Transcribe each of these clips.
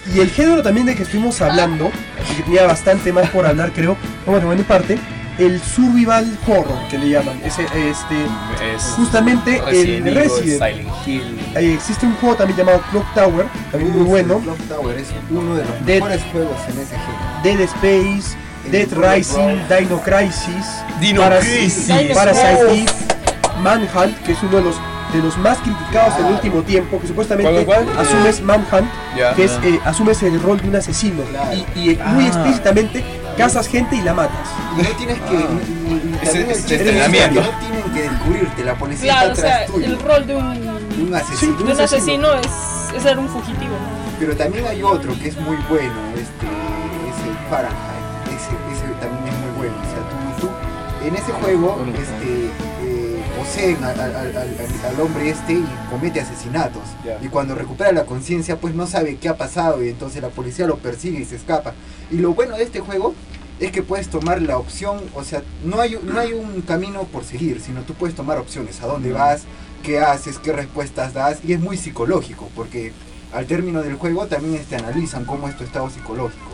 Y el género también de que estuvimos hablando, que tenía bastante más por hablar, creo, vamos a poner parte, el survival horror, que le llaman. Justamente el Resident. Silent Hill. Existe un juego también llamado Clock Tower, también muy bueno. Clock Tower es uno de los mejores juegos en ese género. Dead Space, Dead Rising, Dino Crisis, Parasite Eve, Manhunt, que es uno de los más criticados en el último tiempo, que supuestamente asumes Manhunt, que es asumes el rol de un asesino y muy explícitamente cazas gente y la matas. Y no tienes que entrenamiento. No tienen que descubrirte, la policía Claro, está o sea, atrás tuyo. el rol de un asesino. de un asesino es ser un fugitivo, ¿no? Pero también hay otro que es muy bueno, es el Fahrenheit. Ese también es muy bueno. O sea, tú en ese juego poseen al hombre y comete asesinatos. Y cuando recupera la conciencia, pues no sabe qué ha pasado y entonces la policía lo persigue y se escapa. Y lo bueno de este juego es que puedes tomar la opción, o sea, no hay un camino por seguir, sino tú puedes tomar opciones, a dónde vas, qué haces, qué respuestas das, y es muy psicológico, porque al término del juego también analizan cómo es tu estado psicológico.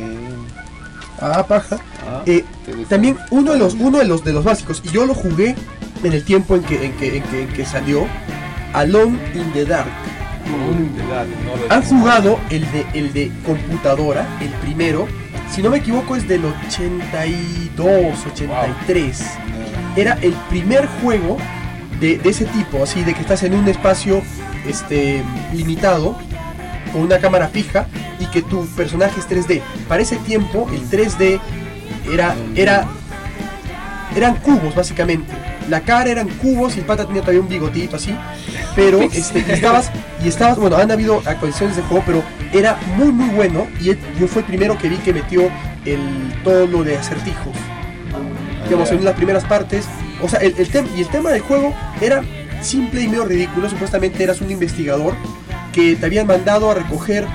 Paja. También uno de los básicos, y yo lo jugué en el tiempo en que salió, Alone in the Dark. Han jugado el de computadora, el primero, si no me equivoco es del 82, 83. Era el primer juego de ese tipo, así de que estás en un espacio limitado, con una cámara fija y que tu personaje es 3D. Para ese tiempo el 3D eran cubos básicamente. La cara eran cubos y el pata tenía todavía un bigotito así, pero estabas, bueno, han habido actualizaciones de juego, pero era muy bueno y yo fue el primero que vi que metió todo lo de acertijos. Digamos, en las primeras partes, o sea, el tema del juego era simple y medio ridículo. Supuestamente eras un investigador que te habían mandado a recoger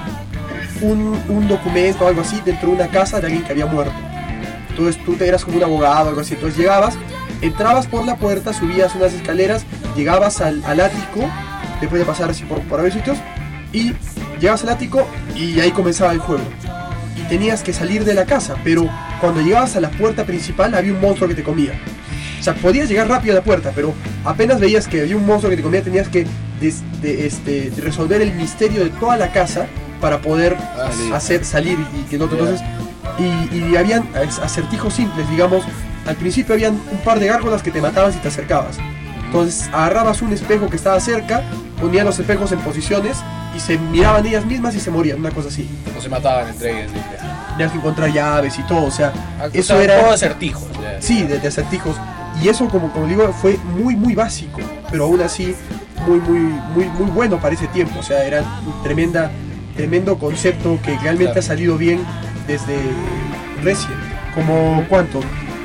un documento o algo así dentro de una casa de alguien que había muerto. Entonces tú eras como un abogado o algo así. Entonces llegabas, entrabas por la puerta, subías unas escaleras, llegabas al ático, después de pasar así por varios sitios, y llegabas al ático y ahí comenzaba el juego. Y tenías que salir de la casa, pero cuando llegabas a la puerta principal había un monstruo que te comía. O sea, podías llegar rápido a la puerta, pero apenas veías que había un monstruo que te comía, tenías que resolver el misterio de toda la casa para poder hacer salir y que no te... Entonces, y habían acertijos simples, digamos. Al principio habían un par de gárgolas que te matabas y te acercabas. Entonces agarrabas un espejo que estaba cerca, ponían los espejos en posiciones y se miraban ellas mismas y se morían, una cosa así. O se mataban entre ellas. Tenías que encontrar llaves y todo, o sea, eso era todo acertijos. Sí, de acertijos. Y eso, como digo, fue muy básico, pero aún así muy bueno para ese tiempo. O sea, era un tremendo concepto que realmente ha salido bien desde Resident. Como, ¿cuánto?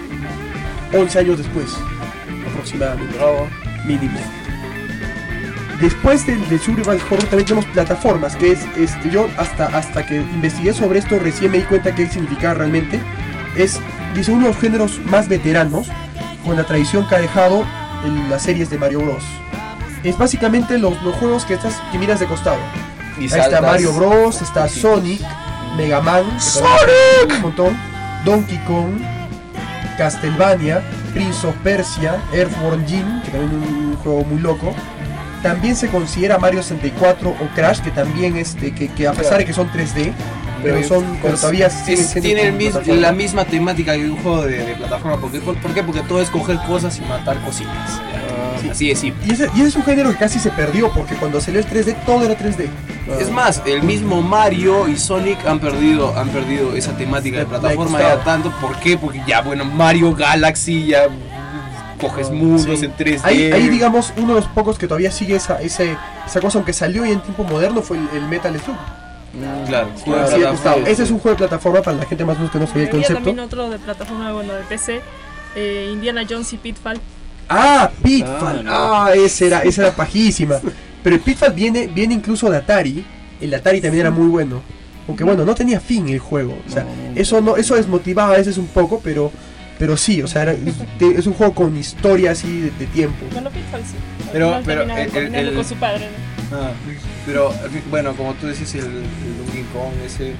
11 años después, aproximadamente. Mínimo. Después del survival horror también tenemos plataformas, que es yo hasta que investigué sobre esto recién me di cuenta qué significaba realmente. Dice, uno de los géneros más veteranos, con la tradición que ha dejado en las series de Mario Bros. Es básicamente los juegos que miras de costado. Ahí está Mario Bros, está Sonic, Mega Man, un montón, Donkey Kong, Castlevania, Prince of Persia, Earthworm Jim, que también es un juego muy loco. También se considera Mario 64 o Crash, que también que a pesar de que son 3D, pero todavía tiene la misma temática que un juego de plataforma. ¿Por qué? Porque todo es coger cosas y matar cositas. Sí. Así es simple. Y ese es un género que casi se perdió, porque cuando salió el 3D todo era 3D. Es más, el mismo Mario y Sonic han perdido esa temática de plataforma ya tanto. ¿Por qué? Porque ya, bueno, Mario Galaxy ya coges mundos en 3D. Ahí digamos, uno de los pocos que todavía sigue esa cosa, aunque salió y en tiempo moderno, fue el Metal Slug. Claro, ese es un juego de plataforma para la gente más o menos que no sabía el concepto. También otro de plataforma, bueno, de PC, Indiana Jones y Pitfall. Pitfall. Esa era pajísima. Pero el Pitfall viene incluso de Atari. El Atari también era muy bueno. Aunque bueno, no tenía fin el juego. O sea, eso desmotivaba a veces un poco, pero sí, o sea, es un juego con historia así de tiempo. Bueno, Pitfall sí. Pero con su padre, ¿no? Pero bueno, como tú decís, el Donkey Kong,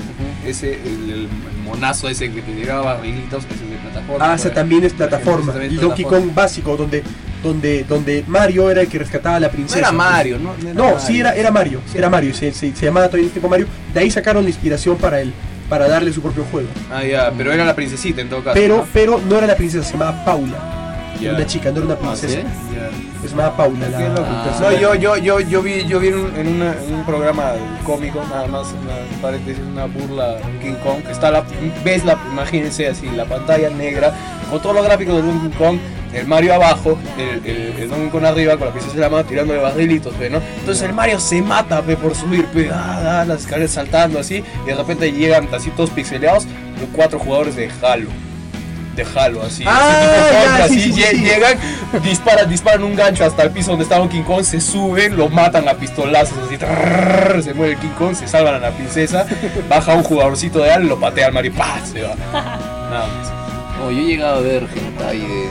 el monazo ese que te tiraba barrilitos, ese es de plataforma. Ah, ese también es plataforma. El Donkey Kong básico, donde Mario era el que rescataba a la princesa. No era Mario, ¿no? No, sí era Mario. Sí. Era Mario, se llamaba todavía tipo Mario. De ahí sacaron la inspiración para darle su propio juego. Ah, ya, pero era la princesita en todo caso. Pero no era la princesa, se llamaba Paula. Era una chica, no era una princesa. ¿Sí? Se llamaba Paula. No, yo vi en un programa cómico, nada más, una burla King Kong, que está imagínense así, la pantalla negra, con todos los gráficos de Donkey Kong, el Mario abajo, el Donkey Kong arriba, con la princesa en la mano tirando de barrilitos, ¿no? Entonces el Mario se mata por subir, las escaleras saltando así, y de repente llegan así todos pixeleados los 4 jugadores de Halo. Así, llegan, disparan un gancho hasta el piso donde está Donkey Kong, se suben, lo matan a pistolazos, así, se muere el King Kong, se salvan a la princesa, baja un jugadorcito de Halo, lo patea al Mario y ¡pah! Se va. Nada más. Yo he llegado a ver hentai de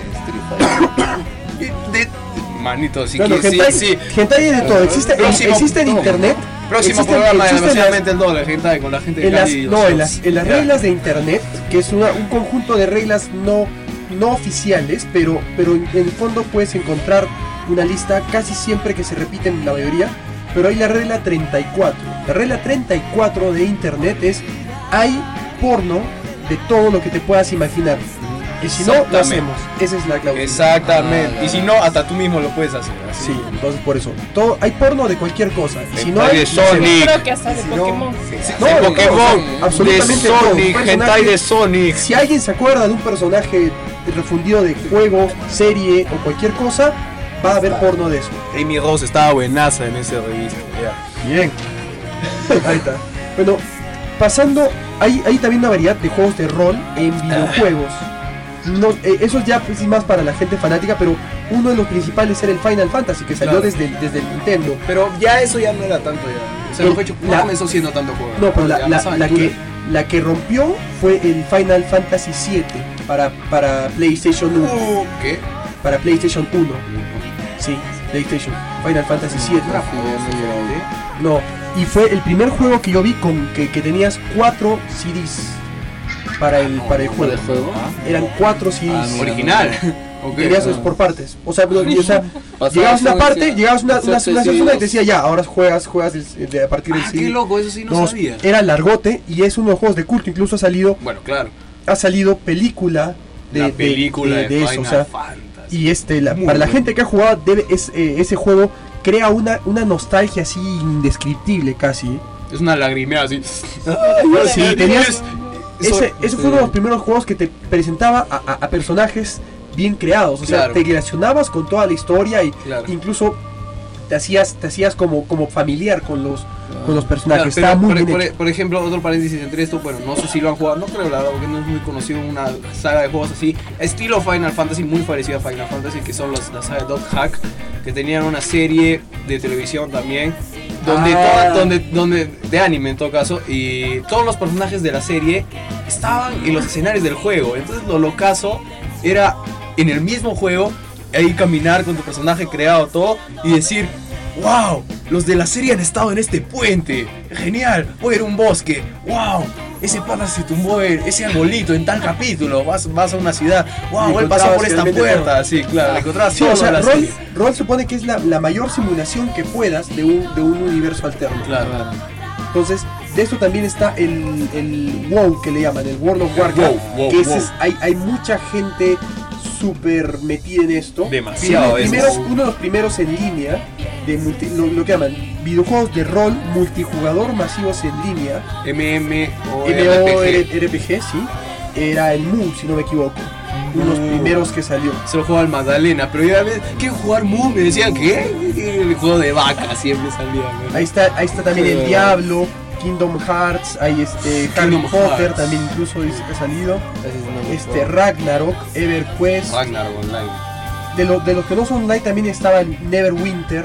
Street Fighter. Manito, si bueno, quieres, sí. Hentai de todo, existe en internet. Próximo programa de Demasiadamente el Dólar, hentai con la gente de Cali. En las reglas de internet, que es un conjunto de reglas no oficiales, pero en el fondo puedes encontrar una lista casi siempre que se repiten la mayoría, pero hay la regla 34. La regla 34 de internet es: hay porno de todo lo que te puedas imaginar. Y si no, lo hacemos. Esa es la cláusula. Exactamente. Y si no, hasta tú mismo lo puedes hacer. Así. Sí, entonces por eso. Hay porno de cualquier cosa. Y si no hay hay, Sonic. Creo que hasta de Pokémon. De Pokémon, absolutamente de Sonic, todo. hentai de Sonic. Si alguien se acuerda de un personaje refundido de juego, serie o cualquier cosa, va a haber porno de eso. Amy Rose estaba buenaza en esa revista. Bien. Ahí está. Bueno, pasando, hay también una variedad de juegos de rol en videojuegos. No, eso ya es más para la gente fanática, pero uno de los principales era el Final Fantasy, que salió desde el Nintendo. Pero ya eso ya no era tanto ya. O sea, no comenzó siendo tanto juego. No, pero la que rompió fue el Final Fantasy VII para PlayStation 1. ¿Qué? Para PlayStation 1. Sí, PlayStation. Final Fantasy VII. No, y fue el primer juego que yo vi con que tenías 4 CDs. Para el juego. Eran 4 CDs. Original. Querías por partes. O sea, llegabas una parte, llegabas una y te decía ya, ahora juegas a partir del CD. Qué loco, eso sí no sabía. Era largote y es uno de los juegos de culto. Incluso ha salido. Bueno, claro. Ha salido película de eso. O sea, y para la gente que ha jugado ese juego crea una nostalgia así indescriptible casi. Es una lagrimea así. Sí, tenías. Ese fue uno de los primeros juegos que te presentaba a personajes bien creados, o sea, te relacionabas con toda la historia y incluso te hacías como familiar con los personajes. Claro, estaba muy bien por ejemplo, otro paréntesis entre esto, bueno, no sé si lo han jugado, no creo la verdad, porque no es muy conocido una saga de juegos así, estilo Final Fantasy, muy parecida a Final Fantasy, que son la saga de Dot Hack, que tenían una serie de televisión también, donde de anime en todo caso, y todos los personajes de la serie estaban en los escenarios del juego. Entonces lo locazo era en el mismo juego ahí caminar con tu personaje creado todo y decir: wow, los de la serie han estado en este puente, genial, voy a ir a un bosque, wow, ese pata se tumbó ese arbolito en tal capítulo, vas a una ciudad, wow, él pasó por esta puerta, sí, claro, encontrabas todo. O sea, rol supone que es la mayor simulación que puedas de un universo alterno. Claro. Entonces, de eso también está el WoW, que le llaman, el World of Warcraft, hay mucha gente súper metida en esto. Demasiado. Uno de los primeros en línea de lo que llaman videojuegos de rol multijugador masivos en línea, MMORPG, sí, era el Mu, si no me equivoco, uno de los primeros que salió. Se lo jugaba el Magdalena, pero yo a veces, ¿quiero jugar Mu? Me decían, ¿qué? El juego de vaca siempre salía, ¿no? Ahí está también el Diablo, Kingdom Hearts, hay Harry Potter también incluso dice que ha salido, Ragnarok, EverQuest, Ragnarok Online. De los que no son online también estaba el Neverwinter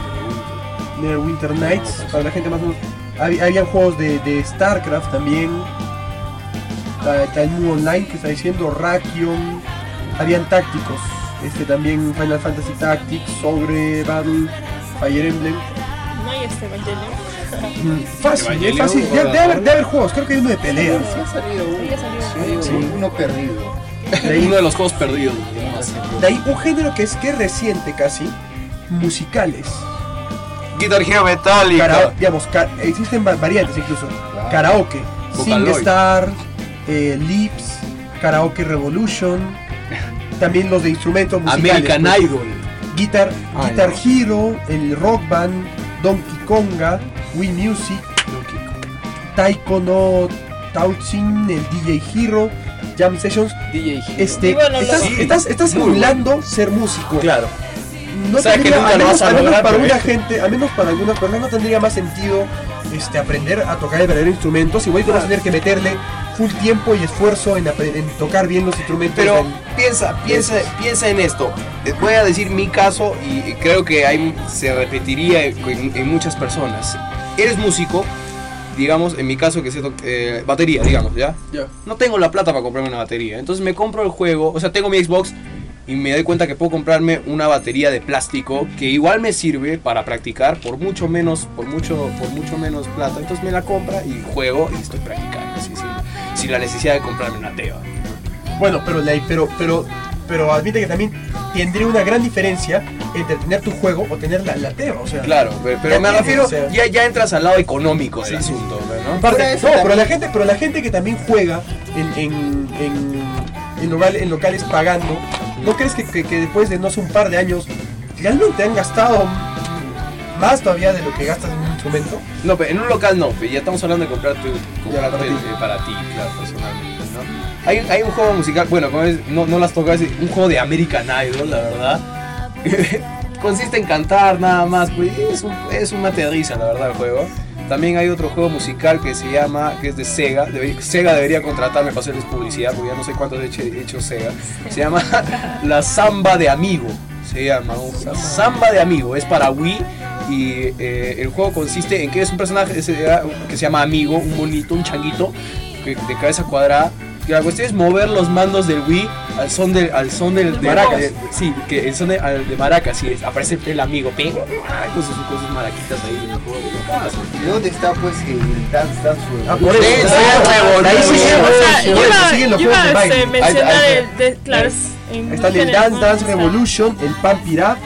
Nights, para la gente más o menos. Habían juegos de StarCraft también, está el Mu Online que está diciendo, Rakion, habían tácticos, también Final Fantasy Tactics, Ogre Battle, Fire Emblem. No hay Evangelion. Fácil, es fácil. Debe haber juegos, creo que hay uno de peleas. Sí, ha salido uno. Sí, ya salió. Sí, uno perdido. Uno de los juegos perdidos. De ahí un género que es reciente casi, musicales. Guitar Hero Metallica. Digamos, existen variantes incluso. Claro. Karaoke, Vocaloid. SingStar, Lips, Karaoke Revolution, también los de instrumentos musicales. American pues. Idol. Guitar no. Hero, el Rock Band, Donkey Konga, Wii Music, Taiko no Tautsin, el DJ Hero, Jam Sessions. DJ Y bueno, Estás muy simulando ser músico. Claro. No Sabes que tendría, nunca al lo menos, vas a al menos lograr, para pero una gente, al menos para algunas personas no tendría más sentido aprender a tocar el verdadero instrumentos. Igual que vas a tener que meterle full tiempo y esfuerzo en tocar bien los instrumentos. Pero piensa en esto. Voy a decir mi caso y creo que se repetiría en muchas personas. Eres músico, digamos, en mi caso que sé batería, digamos, ¿ya? No tengo la plata para comprarme una batería, entonces me compro el juego, o sea, tengo mi Xbox y me doy cuenta que puedo comprarme una batería de plástico que igual me sirve para practicar por mucho menos plata. Entonces me la compra y juego y estoy practicando así, sin la necesidad de comprarme una teba. Bueno, pero admite que también tendría una gran diferencia entre tener tu juego o tener la teba, o sea. Claro, pero me ya refiero, o sea, ya entras al lado económico del asunto, ¿no? aparte, eso pero también. la gente que también juega en locales pagando, ¿no crees que después de no sé un par de años realmente han gastado más todavía de lo que gastas en un instrumento? No, pero en un local no, ya estamos hablando de comprarte para ti. claro, personalmente, ¿no? Hay un juego musical, bueno, como no las tocas, un juego de American Idol, la verdad. Consiste en cantar nada más, pues es una terriza, la verdad, el juego. También hay otro juego musical que es de Sega. Sega debería contratarme para hacerles publicidad, porque ya no sé cuántos he hecho Sega. Se llama La Samba de Amigo. Se llama Samba de Amigo, es para Wii. Y el juego consiste en que es un personaje que se llama Amigo, un monito, un changuito de cabeza cuadrada. Y la cuestión es mover los mandos del Wii al son del maracas. Sí, que el son de maracas, sí, aparece el amigo, pego, con sus maraquitas ahí en el juego. ¿Y dónde está pues el Dance Por eso, ahí siguen los juegos de baile. mencionar claro, Ahí están el Dance Revolution, el Pump It Up,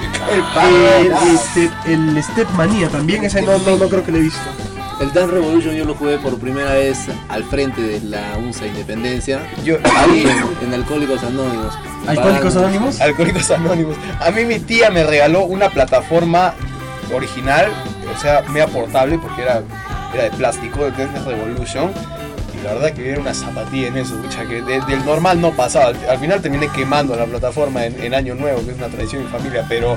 el Step Mania también, ese no creo que lo he visto. El Dance Revolution yo lo jugué por primera vez al frente de la UNSA Independencia. Ahí en Alcohólicos Anónimos. ¿Alcohólicos Anónimos? Alcohólicos Anónimos. A mí mi tía me regaló una plataforma original, o sea, media portable porque era de plástico, de Dance Revolution. Y la verdad que era una zapatilla en eso, mucha que del normal no pasaba. Al final terminé quemando la plataforma en Año Nuevo, que es una tradición en familia, pero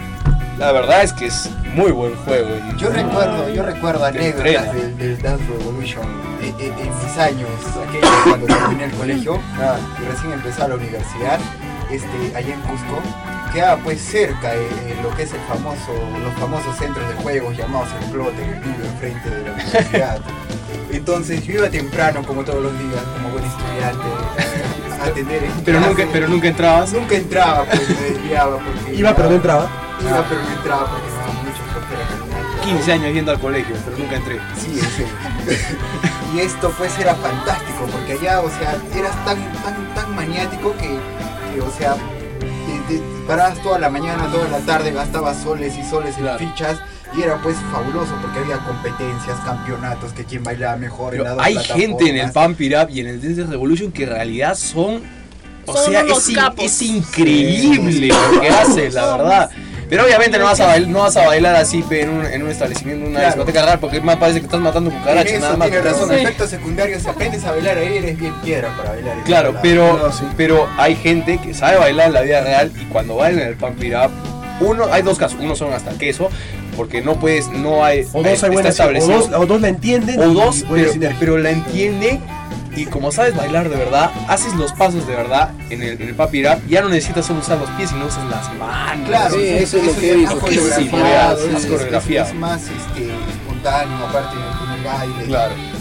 la verdad es que es muy buen juego. Yo recuerdo anécdotas del Dance Revolution en mis años, cuando terminé el colegio y recién empecé la universidad, allá en Cusco, quedaba pues cerca de lo que es los famosos centros de juegos llamados el Clote, que vive enfrente de la universidad. Entonces yo iba temprano, como todos los días, como buen estudiante, a atender en clase. Pero nunca entrabas. Nunca entraba, pues me desviaba porque... Iba pero no entraba. Iba pero no entraba porque me daba mucha flojera caminar. 15 años yendo al colegio, pero nunca entré. Sí, en serio. Y esto pues era fantástico, porque allá, o sea, eras tan maniático que o sea, te parabas toda la mañana, toda la tarde, gastabas soles y soles en fichas. Y era pues fabuloso porque había competencias, campeonatos, que quien bailaba mejor en las dos hay plataformas. gente en el Pump It Up y en el Dance Revolution que en realidad son unos capos. Es increíble lo que hacen, la verdad. Pero obviamente no vas a bailar así en un establecimiento, en una discoteca rara, porque más parece que estás matando cucarachas, En nada eso más. tienes razón, Sí. efectos secundarios, si aprendes a bailar ahí eres bien piedra para bailar. en Claro, otro lado. pero hay gente que sabe bailar en la vida real y cuando bailan en el Pump It Up, hay dos casos, uno son hasta queso, porque no hay O dos hay buenas, o dos la entienden. o dos, y pueden sinergiar. pero la entienden. Y como sabes bailar de verdad, haces los pasos de verdad en el Pump It Up, ya no necesitas solo usar los pies, sino usas las manos. Claro, Sí, eso es lo que he más visto. coreografiado, Sí, más coreografiado. es más espontáneo, aparte en el baile. Claro. Y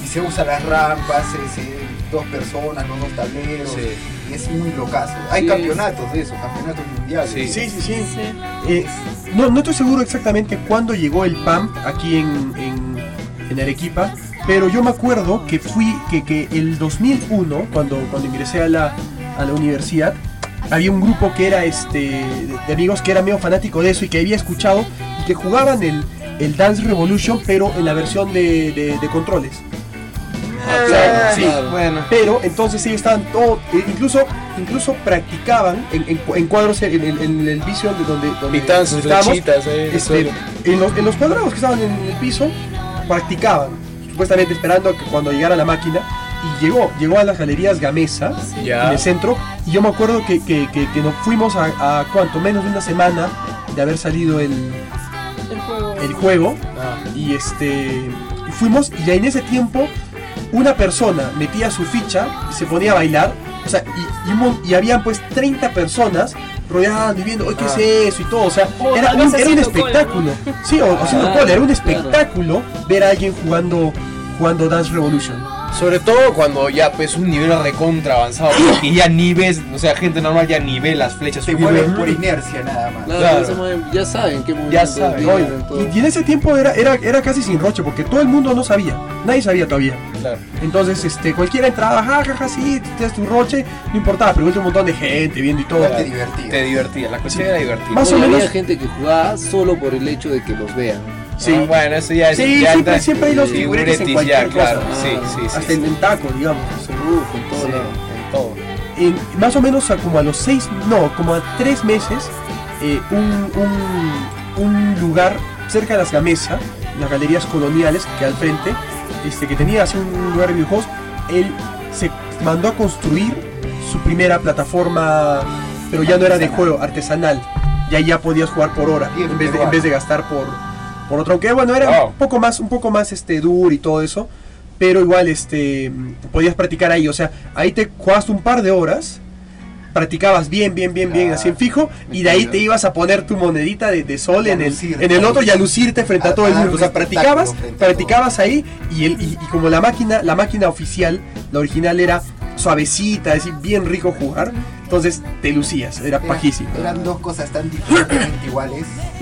se usa las rampas, 2 personas, no 2 tableros. Sí. Y es muy locazo. Hay Sí, campeonatos de eso, campeonatos mundiales. Sí. Sí. Sí. No estoy seguro exactamente cuándo llegó el PAM aquí en Arequipa, pero yo me acuerdo que que el 2001, cuando ingresé a la universidad, había un grupo que era de amigos que era medio fanático de eso y que había escuchado y que jugaban el Dance Revolution, pero en la versión de controles. Claro, Sí. claro. Bueno. Pero entonces ellos estaban todos, incluso practicaban en cuadros en el vicio donde Pintaban sus estábamos, flechitas ahí en el suelo. en los cuadrados que estaban en el piso, practicaban, supuestamente esperando a que cuando llegara la máquina, y llegó a las galerías Gamesa, Ya. en el centro, y yo me acuerdo que nos fuimos a cuánto, menos de una semana de haber salido el juego, Ah. y y fuimos, y en ese tiempo una persona metía su ficha y se ponía a bailar, o sea, y habían pues 30 personas rodeando y viendo, oye, ¿qué es eso? Y todo, o sea, O era tal un vez haciendo espectáculo. Sí, o haciendo cola, era un espectáculo ver a alguien jugando Dance Revolution. Sobre todo cuando ya pues un nivel recontra avanzado, y ya ni ves, o sea, gente normal ya ni ve las flechas. Se mueven por inercia nada más. Claro, Claro. ya se mueven, ya saben qué movimiento Ya saben, vienen, Oye, todo. y en ese tiempo era casi sin roche, porque todo el mundo no sabía, nadie sabía todavía. Claro. Entonces, cualquiera entraba, jajaja, sí, tú tienes tu roche, no importaba, pero un montón de gente viendo y todo. Igual te divertías. Te divertía, la cuestión era divertida. Más o Oye, menos. había gente que jugaba solo por el hecho de que los vean. Sí. Ah, bueno, eso ya es. Sí, ya siempre- entra- siempre hay los sí, figuretes en figuretis, cualquier ya, claro. cosa. Sí, Hasta en taco, digamos. En todo Sí, lado. en todo. Más o menos como a los 3 meses, un lugar cerca de las Gamesa, las galerías coloniales que al frente, que tenía así un lugar de videojuegos, él se mandó a construir su primera plataforma, pero ya no era de juego, artesanal. Ya podías jugar por hora, Bien, en vez peruano. de gastar por otro. Aunque bueno, era Wow. un poco más duro y todo eso. Pero igual podías practicar ahí, o sea, ahí te jugaste un par de horas, practicabas bien, así en fijo, y de ahí te ibas a poner tu monedita de sol Y a en lucirte. el otro y a lucirte frente a todo el A dar mundo. O sea, un espectáculo frente a practicabas ahí, y como la máquina oficial, la original era suavecita, es decir, bien rico jugar, entonces te lucías, era pajísimo. Eran 2 cosas tan diferentemente iguales.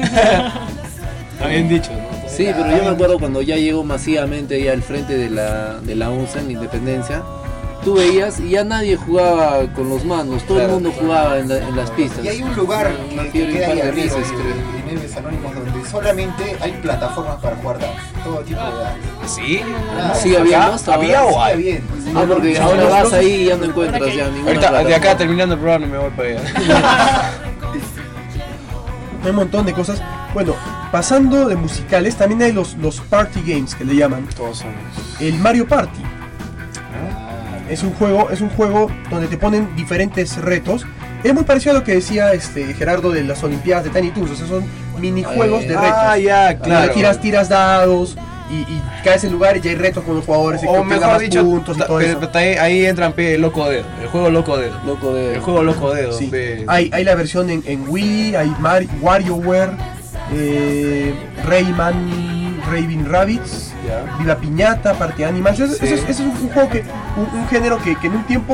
Bien dicho, ¿no? Sí, pero yo me acuerdo cuando ya llegó masivamente ya al frente de la UNSA en la Independencia, tú veías y ya nadie jugaba con los manos, todo el Claro, mundo claro. jugaba en las pistas. Y hay un lugar Una que fiebre, queda un ahí par de arriba meses, creo. en Héroes Anónimos donde solamente hay plataformas para jugar dance, todo tipo de dance. ¿Sí? Claro. Sí, había ¿Acá? más ahora. ¿Había o Sigue hay? habiendo, sí. Ah, porque Sí, ahora los- vas los- ahí y ya no encuentras ya ninguna Ahorita, de acá plataforma. terminando el programa me voy para allá. Hay un montón de cosas. Bueno, pasando de musicales, también hay los party games que le llaman. Todos son. El Mario Party. Es un juego donde te ponen diferentes retos. Es muy parecido a lo que decía Gerardo de las Olimpiadas de Tiny Toons. O sea, son minijuegos de retos. Ah, ya, Donde claro. tiras dados y caes en lugares y hay retos con los jugadores y O que tenga mejor más dicho, puntos y todo eso. ahí entran Loco Dedo, el juego Loco Dedo. Loco de... El juego Loco Dedo. Sí. pe. Hay la versión en Wii, hay WarioWare, Rayman, Raving Rabbids, Ya. Viva Piñata, Party Animals. Ese Sí. es un juego un género que en un tiempo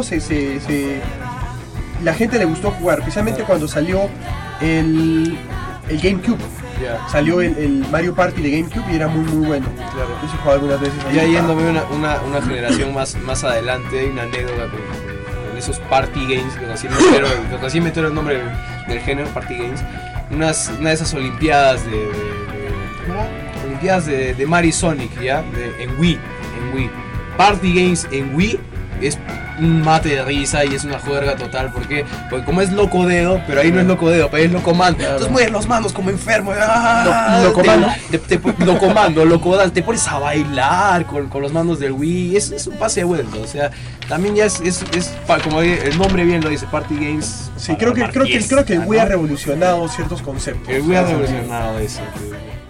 la gente le gustó jugar, especialmente cuando salió el GameCube. Ya. Salió el Mario Party de GameCube y era muy bueno. Claro. Yo sí he jugado algunas veces. Ya yéndome una generación más adelante, hay una anécdota con esos party games, que recién me entero el nombre del género, party games. Una de esas olimpiadas Olimpiadas de Mario Sonic, ¿ya? En Wii. Party games en Wii es un mate de risa y es una juerga total. ¿Por qué? Porque como es Loco Dedo, pero ahí no es Loco Dedo, pero es Locomando. Claro. Entonces mueves los manos como enfermo. ¡Ah! Locomando. Locomando, Locodance, te pones a bailar con los mandos del Wii. Es un pase de vuelta. O sea, también ya como el nombre bien lo dice, Party Games. Sí, para creo que la el Wii ha fiesta, ¿no? revolucionado ciertos conceptos. El Wii ha revolucionado eso.